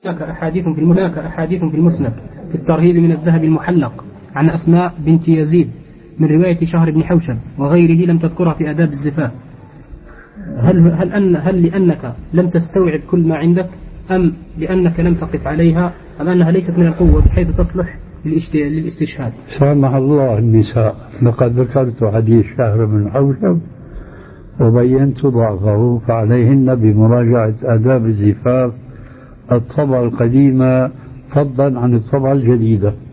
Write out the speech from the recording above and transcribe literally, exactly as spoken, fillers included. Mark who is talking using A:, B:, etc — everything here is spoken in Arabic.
A: هناك أحاديث في هناك أحاديث في المسند في الترهيب من الذهب المحلق عن أسماء بنت يزيد من رواية شهر بن حوشب وغيره لم تذكرها في آداب الزفاف. هل هل أن هل لأنك لم تستوعب كل ما عندك، أم لأنك لم تقف عليها، أم أنها ليست من القوة بحيث تصلح للاستشهاد؟
B: سامح الله النساء، لقد ذكرت حديث شهر بن حوشب وبينت ضعفه، فعليهن بمراجعة آداب الزفاف الطبعة القديمة فضلا عن الطبعة الجديدة.